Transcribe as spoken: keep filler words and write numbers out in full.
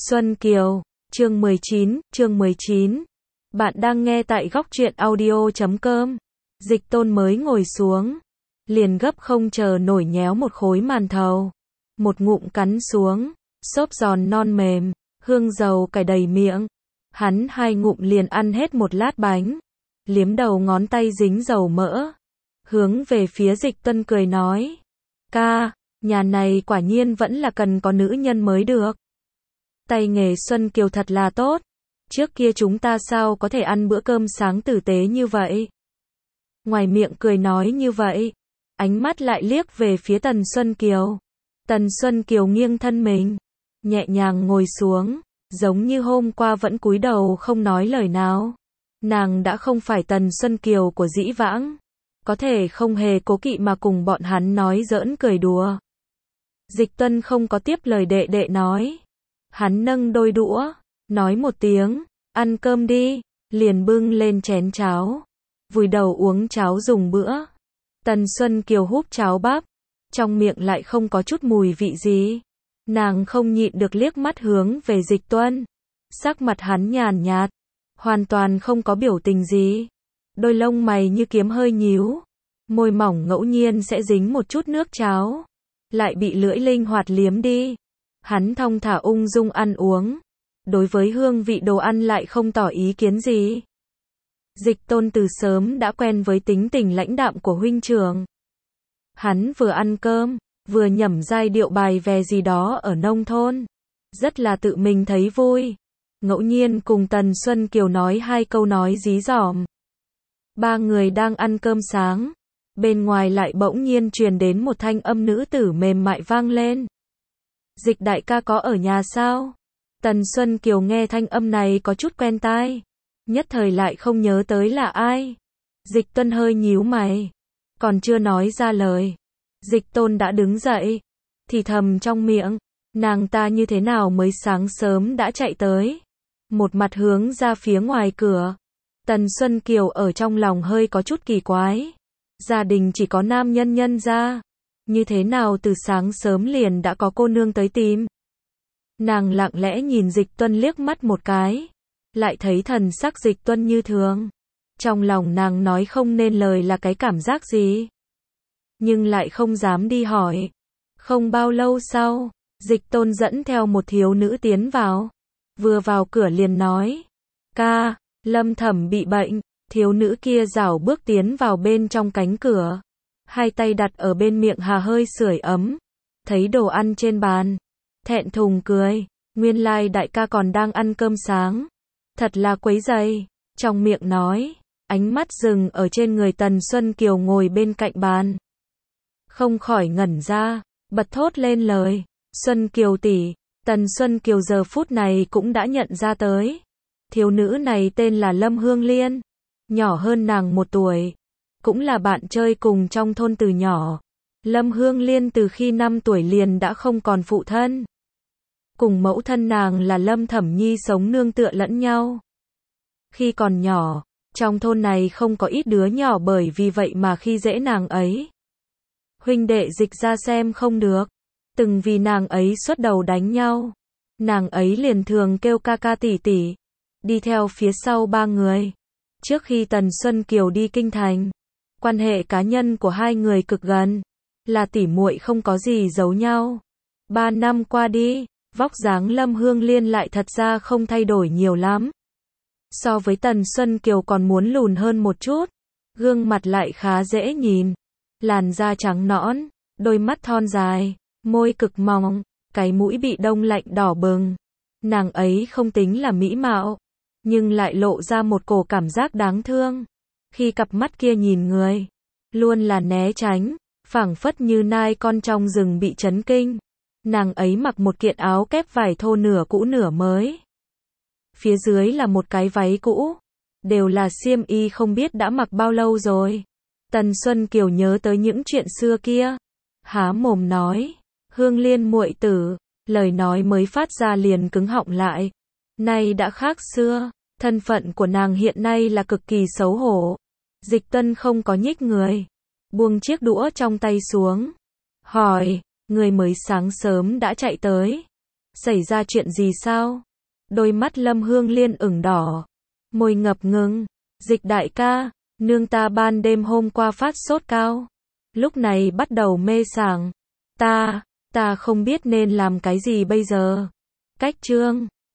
Xuân Kiều, chương mười chín, chương mười chín. Bạn đang nghe tại góc truyện audio chấm com. Dịch Tôn mới ngồi xuống, liền gấp không chờ nổi nhéo một khối màn thầu, một ngụm cắn xuống, xốp giòn non mềm, hương dầu cải đầy miệng. Hắn hai ngụm liền ăn hết một lát bánh, liếm đầu ngón tay dính dầu mỡ, hướng về phía Dịch Tuân cười nói: "Ca, nhà này quả nhiên vẫn là cần có nữ nhân mới được. Tay nghề Xuân Kiều thật là tốt, trước kia chúng ta sao có thể ăn bữa cơm sáng tử tế như vậy?" Ngoài miệng cười nói như vậy, ánh mắt lại liếc về phía Tần Xuân Kiều. Tần Xuân Kiều nghiêng thân mình, nhẹ nhàng ngồi xuống, giống như hôm qua vẫn cúi đầu không nói lời nào. Nàng đã không phải Tần Xuân Kiều của dĩ vãng, có thể không hề cố kỵ mà cùng bọn hắn nói giỡn cười đùa. Dịch Tuân không có tiếp lời đệ đệ nói. Hắn nâng đôi đũa, nói một tiếng, ăn cơm đi, liền bưng lên chén cháo, vùi đầu uống cháo dùng bữa. Tần Xuân Kiều húp cháo bắp, trong miệng lại không có chút mùi vị gì. Nàng không nhịn được liếc mắt hướng về Dịch Tuân. Sắc mặt hắn nhàn nhạt, hoàn toàn không có biểu tình gì. Đôi lông mày như kiếm hơi nhíu, môi mỏng ngẫu nhiên sẽ dính một chút nước cháo, lại bị lưỡi linh hoạt liếm đi. Hắn thong thả ung dung ăn uống, đối với hương vị đồ ăn lại không tỏ ý kiến gì. Dịch Tôn từ sớm đã quen với tính tình lãnh đạm của huynh trưởng. Hắn vừa ăn cơm, vừa nhẩm giai điệu bài về gì đó ở nông thôn, rất là tự mình thấy vui. Ngẫu nhiên cùng Tần Xuân Kiều nói hai câu nói dí dỏm. Ba người đang ăn cơm sáng, bên ngoài lại bỗng nhiên truyền đến một thanh âm nữ tử mềm mại vang lên. "Dịch đại ca có ở nhà sao?" Tần Xuân Kiều nghe thanh âm này có chút quen tai, nhất thời lại không nhớ tới là ai. Dịch Tuân hơi nhíu mày, còn chưa nói ra lời, Dịch Tôn đã đứng dậy, thì thầm trong miệng: "Nàng ta như thế nào mới sáng sớm đã chạy tới?" Một mặt hướng ra phía ngoài cửa. Tần Xuân Kiều ở trong lòng hơi có chút kỳ quái. Gia đình chỉ có nam nhân nhân gia, như thế nào từ sáng sớm liền đã có cô nương tới tìm? Nàng lặng lẽ nhìn Dịch Tuân liếc mắt một cái, lại thấy thần sắc Dịch Tuân như thường. Trong lòng nàng nói không nên lời là cái cảm giác gì, nhưng lại không dám đi hỏi. Không bao lâu sau, Dịch Tôn dẫn theo một thiếu nữ tiến vào. Vừa vào cửa liền nói: "Ca, Lâm Thẩm bị bệnh." Thiếu nữ kia rảo bước tiến vào bên trong cánh cửa, hai tay đặt ở bên miệng hà hơi sưởi ấm, thấy đồ ăn trên bàn, thẹn thùng cười: "Nguyên lai đại ca còn đang ăn cơm sáng, thật là quấy rầy." Trong miệng nói, ánh mắt dừng ở trên người Tần Xuân Kiều ngồi bên cạnh bàn. Không khỏi ngẩn ra, bật thốt lên lời: "Xuân Kiều tỷ." Tần Xuân Kiều giờ phút này cũng đã nhận ra tới. Thiếu nữ này tên là Lâm Hương Liên, nhỏ hơn nàng một tuổi, cũng là bạn chơi cùng trong thôn từ nhỏ. Lâm Hương Liên từ khi năm tuổi liền đã không còn phụ thân. Cùng mẫu thân nàng là Lâm Thẩm Nhi sống nương tựa lẫn nhau. Khi còn nhỏ, trong thôn này không có ít đứa nhỏ bởi vì vậy mà khi dễ nàng ấy. Huynh đệ Dịch ra xem không được, từng vì nàng ấy xuất đầu đánh nhau. Nàng ấy liền thường kêu ca ca tỷ tỷ, đi theo phía sau ba người. Trước khi Tần Xuân Kiều đi kinh thành, quan hệ cá nhân của hai người cực gần, là tỉ muội không có gì giấu nhau. Ba năm qua đi, vóc dáng Lâm Hương Liên lại thật ra không thay đổi nhiều lắm. So với Tần Xuân Kiều còn muốn lùn hơn một chút, gương mặt lại khá dễ nhìn, làn da trắng nõn, đôi mắt thon dài, môi cực mỏng, cái mũi bị đông lạnh đỏ bừng. Nàng ấy không tính là mỹ mạo, nhưng lại lộ ra một cổ cảm giác đáng thương. Khi cặp mắt kia nhìn người, luôn là né tránh, phảng phất như nai con trong rừng bị chấn kinh. Nàng ấy mặc một kiện áo kép vải thô nửa cũ nửa mới, phía dưới là một cái váy cũ, đều là xiêm y không biết đã mặc bao lâu rồi. Tần Xuân Kiều nhớ tới những chuyện xưa kia, há mồm nói: "Hương Liên muội tử." Lời nói mới phát ra liền cứng họng lại. Nay đã khác xưa, thân phận của nàng hiện nay là cực kỳ xấu hổ. Dịch Tuân không có nhích người, buông chiếc đũa trong tay xuống, hỏi: "Người mới sáng sớm đã chạy tới, Xảy ra chuyện gì sao? Đôi mắt Lâm Hương Liên ửng đỏ, môi ngập ngừng. Dịch đại ca, nương ta ban đêm hôm qua phát sốt cao, lúc này bắt đầu mê sảng. Ta, ta không biết nên làm cái gì bây giờ. Cách chương